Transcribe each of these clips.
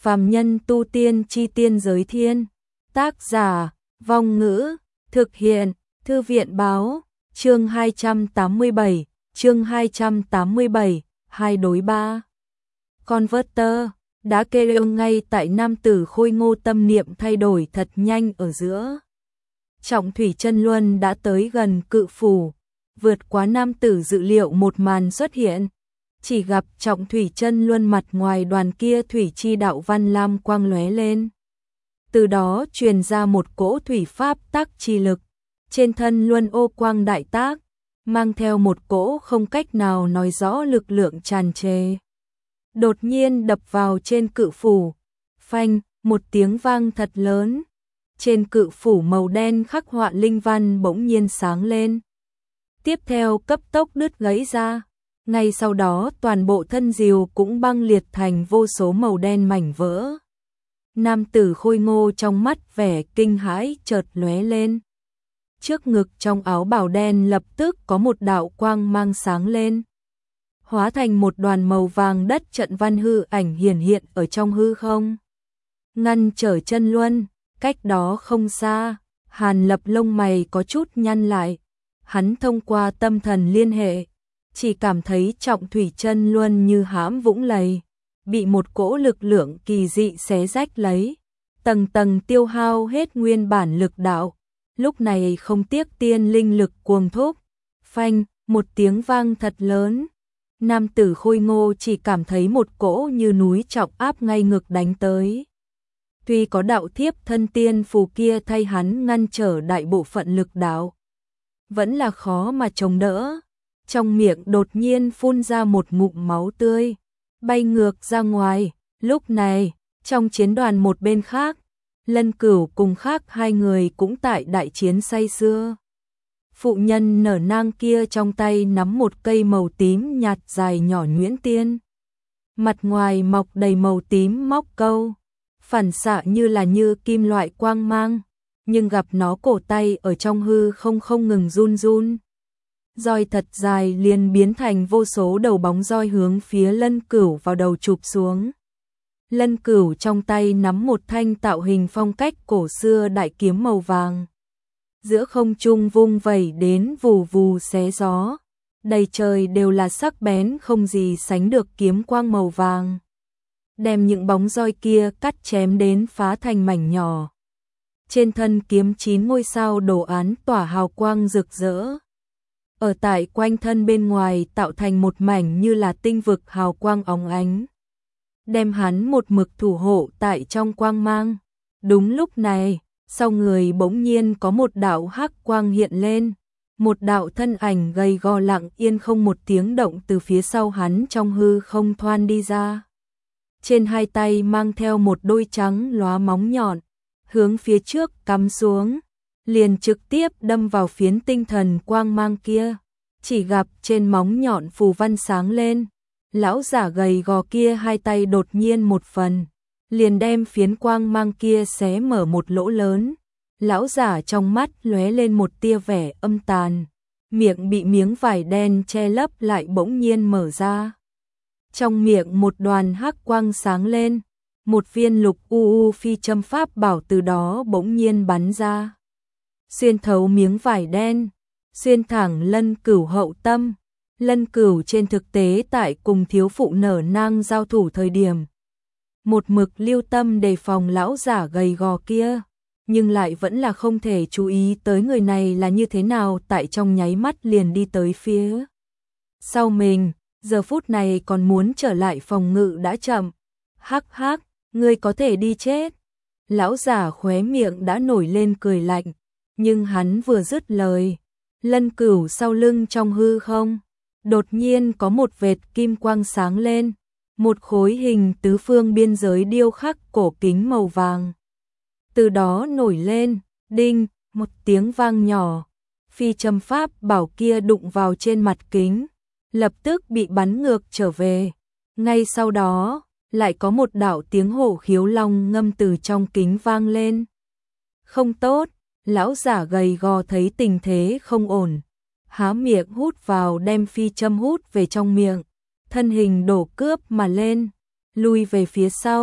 Phàm nhân tu tiên chi tiên giới thiên. Tác giả, Vong Ngữ, thực hiện, Thư viện báo, chương 287, hai đối ba. Converter, đã kêu ngay tại nam tử khôi ngô tâm niệm thay đổi thật nhanh ở giữa. Trọng thủy chân luân đã tới gần cự phủ, vượt quá nam tử dự liệu một màn xuất hiện. Chỉ gặp trọng thủy chân luân mặt ngoài đoàn kia thủy chi đạo văn lam quang lóe lên. Từ đó truyền ra một cỗ thủy pháp tác chi lực, trên thân luân ô quang đại tác, mang theo một cỗ không cách nào nói rõ lực lượng tràn trề. Đột nhiên đập vào trên cự phủ, phanh, một tiếng vang thật lớn. Trên cự phủ màu đen khắc họa linh văn bỗng nhiên sáng lên. Tiếp theo cấp tốc đứt gãy ra. Ngay sau đó toàn bộ thân diều cũng băng liệt thành vô số màu đen mảnh vỡ. Nam tử khôi ngô trong mắt vẻ kinh hãi chợt lóe lên. Trước ngực trong áo bào đen lập tức có một đạo quang mang sáng lên. Hóa thành một đoàn màu vàng đất trận văn hư ảnh hiển hiện ở trong hư không. Ngăn trở chân luân, cách đó không xa, Hàn Lập lông mày có chút nhăn lại. Hắn thông qua tâm thần liên hệ, chỉ cảm thấy trọng thủy chân luân như hãm vũng lầy, bị một cỗ lực lượng kỳ dị xé rách lấy, tầng tầng tiêu hao hết nguyên bản lực đạo, lúc này không tiếc tiên linh lực cuồng thúc, phanh, một tiếng vang thật lớn. Nam tử khôi ngô chỉ cảm thấy một cỗ như núi trọng áp ngay ngực đánh tới. Tuy có đạo thiếp thân tiên phù kia thay hắn ngăn trở đại bộ phận lực đạo, vẫn là khó mà chống đỡ. Trong miệng đột nhiên phun ra một ngụm máu tươi, bay ngược ra ngoài. Lúc này, trong chiến đoàn một bên khác, Lân Cửu cùng khác hai người cũng tại đại chiến say sưa. Phụ nhân nở nang kia trong tay nắm một cây màu tím nhạt dài nhỏ nhuyễn tiên. Mặt ngoài mọc đầy màu tím móc câu, phản xạ như kim loại quang mang, nhưng gặp nó cổ tay ở trong hư không ngừng run run. Roi thật dài liền biến thành vô số đầu bóng roi hướng phía Lân Cửu vào đầu chụp xuống. Lân Cửu trong tay nắm một thanh tạo hình phong cách cổ xưa đại kiếm màu vàng. Giữa không trung vung vẩy đến vù vù xé gió, đầy trời đều là sắc bén không gì sánh được kiếm quang màu vàng. Đem những bóng roi kia cắt chém đến phá thành mảnh nhỏ. Trên thân kiếm 9 ngôi sao đồ án tỏa hào quang rực rỡ. Ở tại quanh thân bên ngoài tạo thành một mảnh như là tinh vực hào quang óng ánh. Đem hắn một mực thủ hộ tại trong quang mang. Đúng lúc này, sau người bỗng nhiên có một đạo hắc quang hiện lên. Một đạo thân ảnh gầy gò lặng yên không một tiếng động từ phía sau hắn trong hư không thoăn đi ra. Trên hai tay mang theo một đôi trắng lóa móng nhọn, hướng phía trước cắm xuống, liền trực tiếp đâm vào phiến tinh thần quang mang kia. Chỉ gặp trên móng nhọn phù văn sáng lên, lão giả gầy gò kia hai tay đột nhiên một phần, liền đem phiến quang mang kia xé mở một lỗ lớn. Lão giả trong mắt lóe lên một tia vẻ âm tàn, miệng bị miếng vải đen che lấp lại bỗng nhiên mở ra. Trong miệng một đoàn hắc quang sáng lên, một viên lục u phi châm pháp bảo từ đó bỗng nhiên bắn ra. Xuyên thấu miếng vải đen, xuyên thẳng Lân Cửu hậu tâm. Lân Cửu trên thực tế tại cùng thiếu phụ nở nang giao thủ thời điểm, một mực lưu tâm đề phòng lão giả gầy gò kia, nhưng lại vẫn là không thể chú ý tới người này là như thế nào, tại trong nháy mắt liền đi tới phía sau mình. Giờ phút này còn muốn trở lại phòng ngự đã chậm. Hắc hắc, ngươi có thể đi chết. Lão giả khóe miệng đã nổi lên cười lạnh, nhưng hắn vừa dứt lời, Lân Cửu sau lưng trong hư không, đột nhiên có một vệt kim quang sáng lên, một khối hình tứ phương biên giới điêu khắc cổ kính màu vàng. Từ đó nổi lên, đinh, một tiếng vang nhỏ, phi châm pháp bảo kia đụng vào trên mặt kính, lập tức bị bắn ngược trở về. Ngay sau đó, lại có một đạo tiếng hổ khiếu long ngâm từ trong kính vang lên. Không tốt, lão giả gầy gò thấy tình thế không ổn, há miệng hút vào đem phi châm hút về trong miệng, thân hình đổ cướp mà lên, lui về phía sau,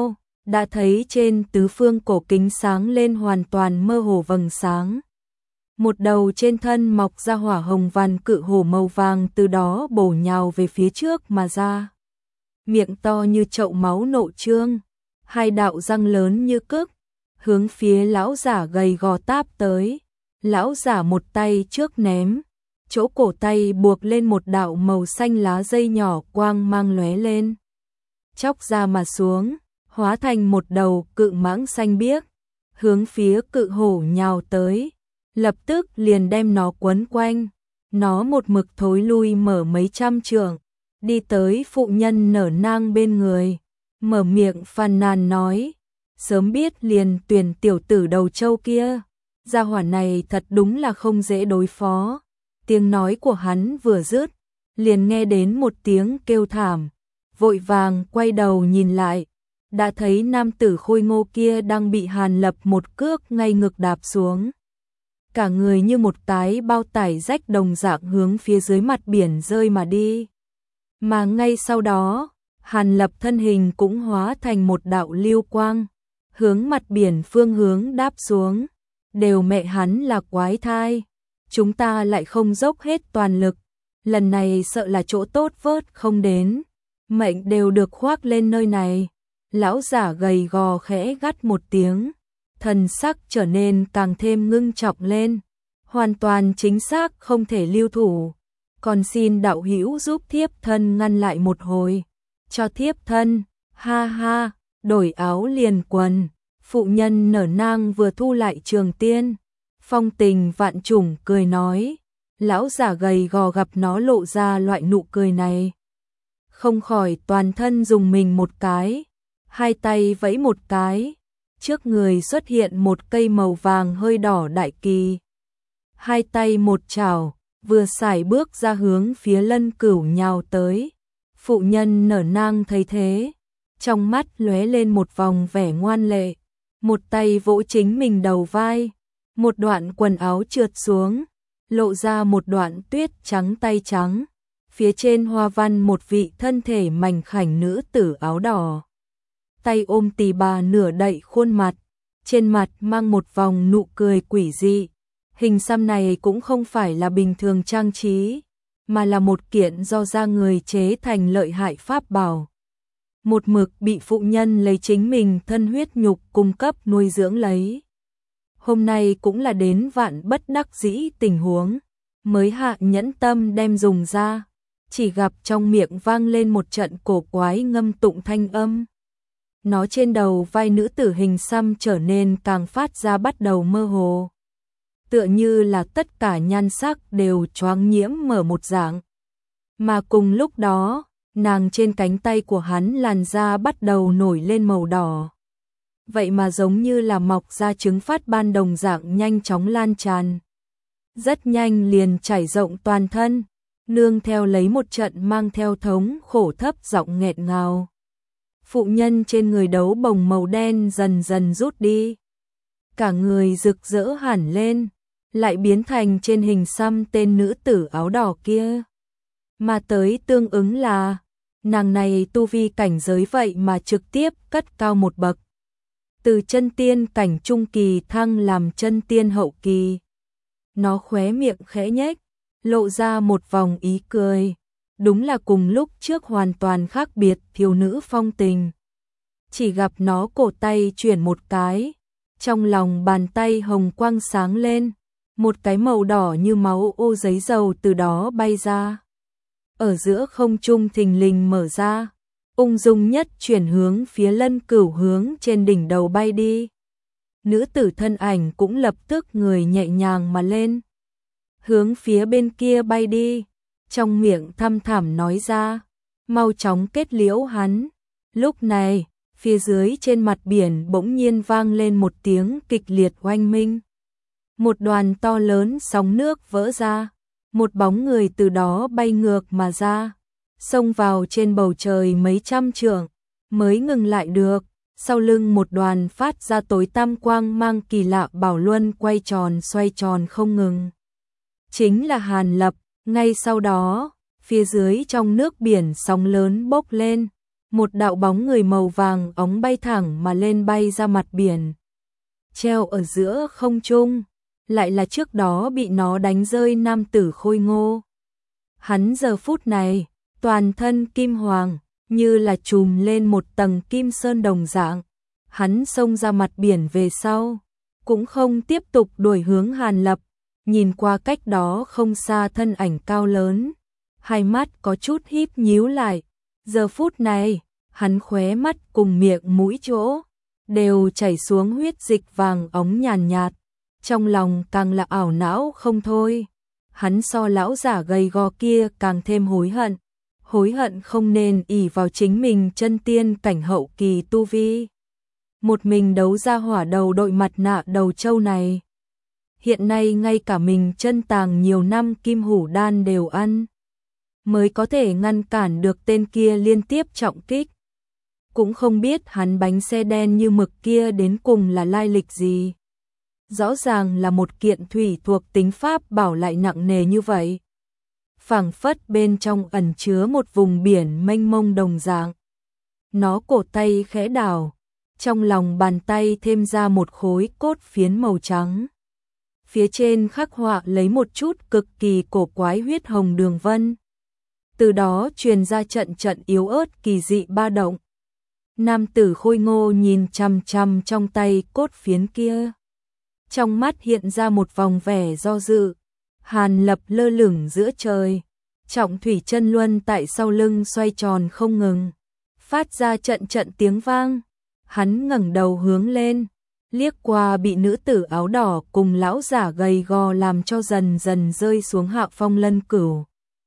đã thấy trên tứ phương cổ kính sáng lên hoàn toàn mơ hồ vầng sáng. Một đầu trên thân mọc ra hỏa hồng văn cự hổ màu vàng từ đó bổ nhào về phía trước mà ra. Miệng to như chậu máu nộ trương, hai đạo răng lớn như cức, hướng phía lão giả gầy gò táp tới. Lão giả một tay trước ném, chỗ cổ tay buộc lên một đạo màu xanh lá dây nhỏ quang mang lóe lên. Chóc ra mà xuống, hóa thành một đầu cự mãng xanh biếc, hướng phía cự hổ nhào tới, lập tức liền đem nó quấn quanh. Nó một mực thối lui mở mấy trăm trượng, đi tới phụ nhân nở nang bên người, mở miệng phàn nàn nói, sớm biết liền tuyển tiểu tử đầu trâu kia, gia hỏa này thật đúng là không dễ đối phó. Tiếng nói của hắn vừa dứt, liền nghe đến một tiếng kêu thảm, vội vàng quay đầu nhìn lại, đã thấy nam tử khôi ngô kia đang bị Hàn Lập một cước ngay ngực đạp xuống. Cả người như một cái bao tải rách đồng dạng hướng phía dưới mặt biển rơi mà đi. Mà ngay sau đó, Hàn Lập thân hình cũng hóa thành một đạo lưu quang, hướng mặt biển phương hướng đáp xuống. Đều mẹ hắn là quái thai, chúng ta lại không dốc hết toàn lực, lần này sợ là chỗ tốt vớt không đến, mệnh đều được khoác lên nơi này. Lão giả gầy gò khẽ gắt một tiếng, thần sắc trở nên càng thêm ngưng trọng lên, hoàn toàn chính xác không thể lưu thủ, còn xin đạo hữu giúp thiếp thân ngăn lại một hồi. Cho thiếp thân, ha ha, đổi áo liền quần. Phụ nhân nở nang vừa thu lại trường tiên, phong tình vạn trùng cười nói. Lão giả gầy gò gặp nó lộ ra loại nụ cười này, không khỏi toàn thân dùng mình một cái, hai tay vẫy một cái, trước người xuất hiện một cây màu vàng hơi đỏ đại kỳ. Hai tay một chảo, vừa sải bước ra hướng phía Lân Cửu nhào tới. Phụ nhân nở nang thấy thế, trong mắt lóe lên một vòng vẻ ngoan lệ, một tay vỗ chính mình đầu vai, một đoạn quần áo trượt xuống, lộ ra một đoạn tuyết trắng tay trắng, phía trên hoa văn một vị thân thể mảnh khảnh nữ tử áo đỏ. Tay ôm tỳ bà nửa đậy khuôn mặt, trên mặt mang một vòng nụ cười quỷ dị. Hình xăm này cũng không phải là bình thường trang trí, mà là một kiện do da người chế thành lợi hại pháp bảo. Một mực bị phụ nhân lấy chính mình thân huyết nhục cung cấp nuôi dưỡng lấy. Hôm nay cũng là đến vạn bất đắc dĩ tình huống, mới hạ nhẫn tâm đem dùng ra, chỉ gặp trong miệng vang lên một trận cổ quái ngâm tụng thanh âm. Nó trên đầu vai nữ tử hình xăm trở nên càng phát ra bắt đầu mơ hồ, tựa như là tất cả nhan sắc đều choáng nhiễm mở một dạng. Mà cùng lúc đó, nàng trên cánh tay của hắn làn da bắt đầu nổi lên màu đỏ. Vậy mà giống như là mọc ra trứng phát ban đồng dạng nhanh chóng lan tràn. Rất nhanh liền trải rộng toàn thân, nương theo lấy một trận mang theo thống khổ thấp giọng nghẹt ngào. Phụ nhân trên người đấu bồng màu đen dần dần rút đi. Cả người rực rỡ hẳn lên, lại biến thành trên hình xăm tên nữ tử áo đỏ kia. Mà tới tương ứng là, nàng này tu vi cảnh giới vậy mà trực tiếp cất cao một bậc. Từ chân tiên cảnh trung kỳ thăng làm chân tiên hậu kỳ. Nó khóe miệng khẽ nhếch, lộ ra một vòng ý cười. Đúng là cùng lúc trước hoàn toàn khác biệt thiếu nữ phong tình. Chỉ gặp nó cổ tay chuyển một cái, trong lòng bàn tay hồng quang sáng lên, một cái màu đỏ như máu ô giấy dầu từ đó bay ra. Ở giữa không trung thình lình mở ra, ung dung nhất chuyển hướng phía Lân Cửu hướng trên đỉnh đầu bay đi. Nữ tử thân ảnh cũng lập tức người nhẹ nhàng mà lên, hướng phía bên kia bay đi, trong miệng thăm thẳm nói ra, mau chóng kết liễu hắn. Lúc này, phía dưới trên mặt biển bỗng nhiên vang lên một tiếng kịch liệt oanh minh. Một đoàn to lớn sóng nước vỡ ra, một bóng người từ đó bay ngược mà ra, xông vào trên bầu trời mấy trăm trượng, mới ngừng lại được. Sau lưng một đoàn phát ra tối tăm quang mang kỳ lạ bảo luân quay tròn xoay tròn không ngừng. Chính là Hàn Lập. Ngay sau đó, phía dưới trong nước biển sóng lớn bốc lên, một đạo bóng người màu vàng óng bay thẳng mà lên, bay ra mặt biển, treo ở giữa không trung, lại là trước đó bị nó đánh rơi nam tử khôi ngô. Hắn giờ phút này, toàn thân kim hoàng, như là trùm lên một tầng kim sơn đồng dạng. Hắn xông ra mặt biển về sau, cũng không tiếp tục đuổi hướng Hàn Lập, nhìn qua cách đó không xa thân ảnh cao lớn, hai mắt có chút híp nhíu lại. Giờ phút này, hắn khóe mắt cùng miệng mũi chỗ đều chảy xuống huyết dịch vàng óng nhàn nhạt, trong lòng càng là ảo não không thôi. Hắn so lão giả gầy gò kia càng thêm hối hận không nên ỷ vào chính mình chân tiên cảnh hậu kỳ tu vi, một mình đấu ra hỏa đầu đội mặt nạ đầu trâu này. Hiện nay ngay cả mình chân tàng nhiều năm kim hủ đan đều ăn, mới có thể ngăn cản được tên kia liên tiếp trọng kích. Cũng không biết hắn bánh xe đen như mực kia đến cùng là lai lịch gì. Rõ ràng là một kiện thủy thuộc tính pháp bảo lại nặng nề như vậy. Phảng phất bên trong ẩn chứa một vùng biển mênh mông đồng dạng. Nó cổ tay khẽ đảo, trong lòng bàn tay thêm ra một khối cốt phiến màu trắng. Phía trên khắc họa lấy một chút cực kỳ cổ quái huyết hồng đường vân. Từ đó truyền ra trận trận yếu ớt kỳ dị ba động. Nam tử khôi ngô nhìn chằm chằm trong tay cốt phiến kia. Trong mắt hiện ra một vòng vẻ do dự. Hàn Lập lơ lửng giữa trời, trọng thủy chân luân tại sau lưng xoay tròn không ngừng, phát ra trận trận tiếng vang. Hắn ngẩng đầu hướng lên, liếc qua bị nữ tử áo đỏ cùng lão giả gầy gò làm cho dần dần rơi xuống hạ phong Lân Cửu.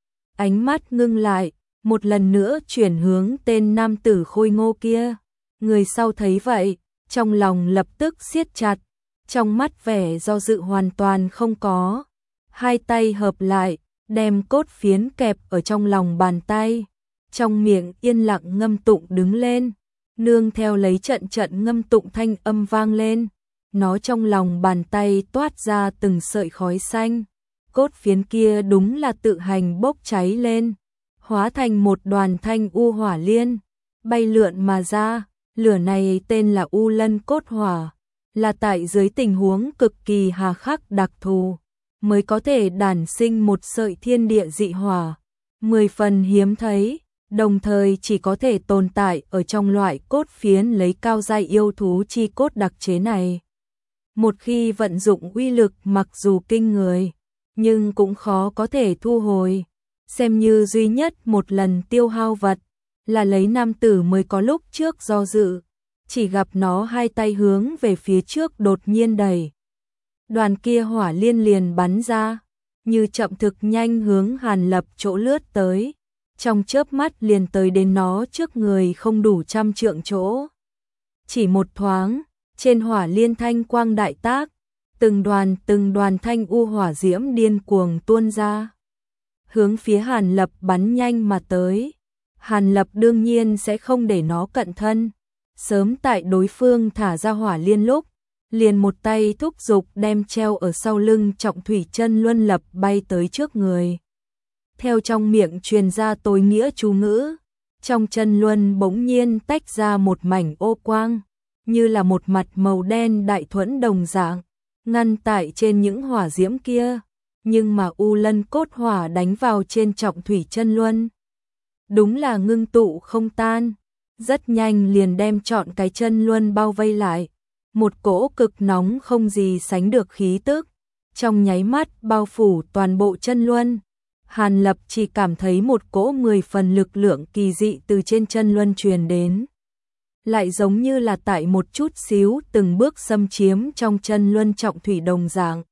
Ánh mắt ngưng lại, một lần nữa chuyển hướng tên nam tử khôi ngô kia. Người sau thấy vậy, trong lòng lập tức siết chặt, trong mắt vẻ do dự hoàn toàn không có. Hai tay hợp lại, đem cốt phiến kẹp ở trong lòng bàn tay, trong miệng yên lặng ngâm tụng đứng lên, nương theo lấy trận trận ngâm tụng thanh âm vang lên, nó trong lòng bàn tay toát ra từng sợi khói xanh, cốt phiến kia đúng là tự hành bốc cháy lên, hóa thành một đoàn thanh u hỏa liên, bay lượn mà ra. Lửa này tên là U Lân Cốt Hỏa, là tại dưới tình huống cực kỳ hà khắc đặc thù mới có thể đản sinh một sợi thiên địa dị hỏa, 10 phần hiếm thấy, đồng thời chỉ có thể tồn tại ở trong loại cốt phiến lấy cao giai yêu thú chi cốt đặc chế này. Một khi vận dụng uy lực mặc dù kinh người, nhưng cũng khó có thể thu hồi, xem như duy nhất một lần tiêu hao vật, là lấy nam tử mới có lúc trước do dự, chỉ gặp nó hai tay hướng về phía trước đột nhiên đẩy. Đoàn kia hỏa liên liền bắn ra, như chậm thực nhanh hướng Hàn Lập chỗ lướt tới, trong chớp mắt liền tới đến nó trước người không đủ 100 trượng chỗ. Chỉ một thoáng, trên hỏa liên thanh quang đại tác, từng đoàn thanh u hỏa diễm điên cuồng tuôn ra, hướng phía Hàn Lập bắn nhanh mà tới. Hàn Lập đương nhiên sẽ không để nó cận thân, sớm tại đối phương thả ra hỏa liên lúc, liền một tay thúc giục đem treo ở sau lưng trọng thủy chân luân lập bay tới trước người. Theo trong miệng truyền ra tối nghĩa chú ngữ, trong chân luân bỗng nhiên tách ra một mảnh ô quang, như là một mặt màu đen đại thuẫn đồng dạng, ngăn tại trên những hỏa diễm kia, nhưng mà U Lân Cốt Hỏa đánh vào trên trọng thủy chân luân. Đúng là ngưng tụ không tan, rất nhanh liền đem trọn cái chân luân bao vây lại. Một cỗ cực nóng không gì sánh được khí tức, trong nháy mắt bao phủ toàn bộ chân luân. Hàn Lập chỉ cảm thấy một cỗ 10 phần lực lượng kỳ dị từ trên chân luân truyền đến. Lại giống như là tại một chút xíu từng bước xâm chiếm trong chân luân trọng thủy đồng dạng,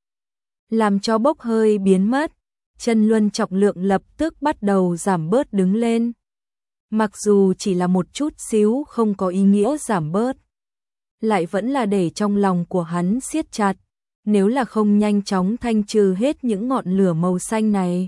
làm cho bốc hơi biến mất. Chân luân trọng lượng lập tức bắt đầu giảm bớt đứng lên. Mặc dù chỉ là một chút xíu không có ý nghĩa giảm bớt, lại vẫn là để trong lòng của hắn siết chặt, nếu là không nhanh chóng thanh trừ hết những ngọn lửa màu xanh này,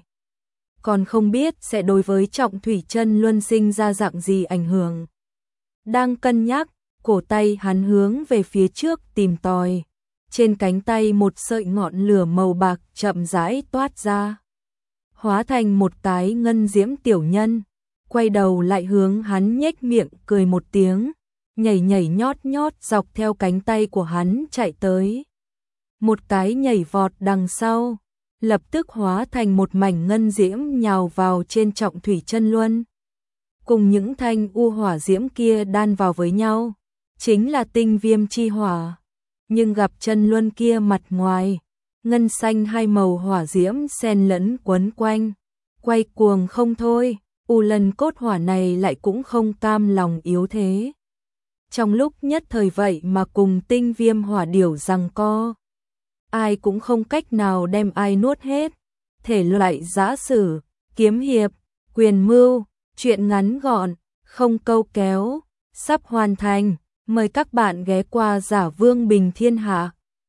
còn không biết sẽ đối với trọng thủy chân luân sinh ra dạng gì ảnh hưởng. Đang cân nhắc, cổ tay hắn hướng về phía trước tìm tòi, trên cánh tay một sợi ngọn lửa màu bạc chậm rãi toát ra, hóa thành một cái ngân diễm tiểu nhân, quay đầu lại hướng hắn nhếch miệng cười một tiếng, nhảy nhảy nhót nhót dọc theo cánh tay của hắn chạy tới. Một cái nhảy vọt đằng sau, lập tức hóa thành một mảnh ngân diễm nhào vào trên Trọng Thủy Chân Luân. Cùng những thanh u hỏa diễm kia đan vào với nhau, chính là tinh viêm chi hỏa. Nhưng gặp chân luân kia mặt ngoài, ngân xanh hai màu hỏa diễm xen lẫn quấn quanh, quay cuồng không thôi, u lần cốt hỏa này lại cũng không cam lòng yếu thế. Trong lúc nhất thời vậy mà cùng tinh viêm hỏa điểu giằng co, ai cũng không cách nào đem ai nuốt hết. Thể loại giã sử, kiếm hiệp, quyền mưu, truyện ngắn gọn, không câu kéo, sắp hoàn thành. Mời các bạn ghé qua Giả Vương Bình Thiên Hạ.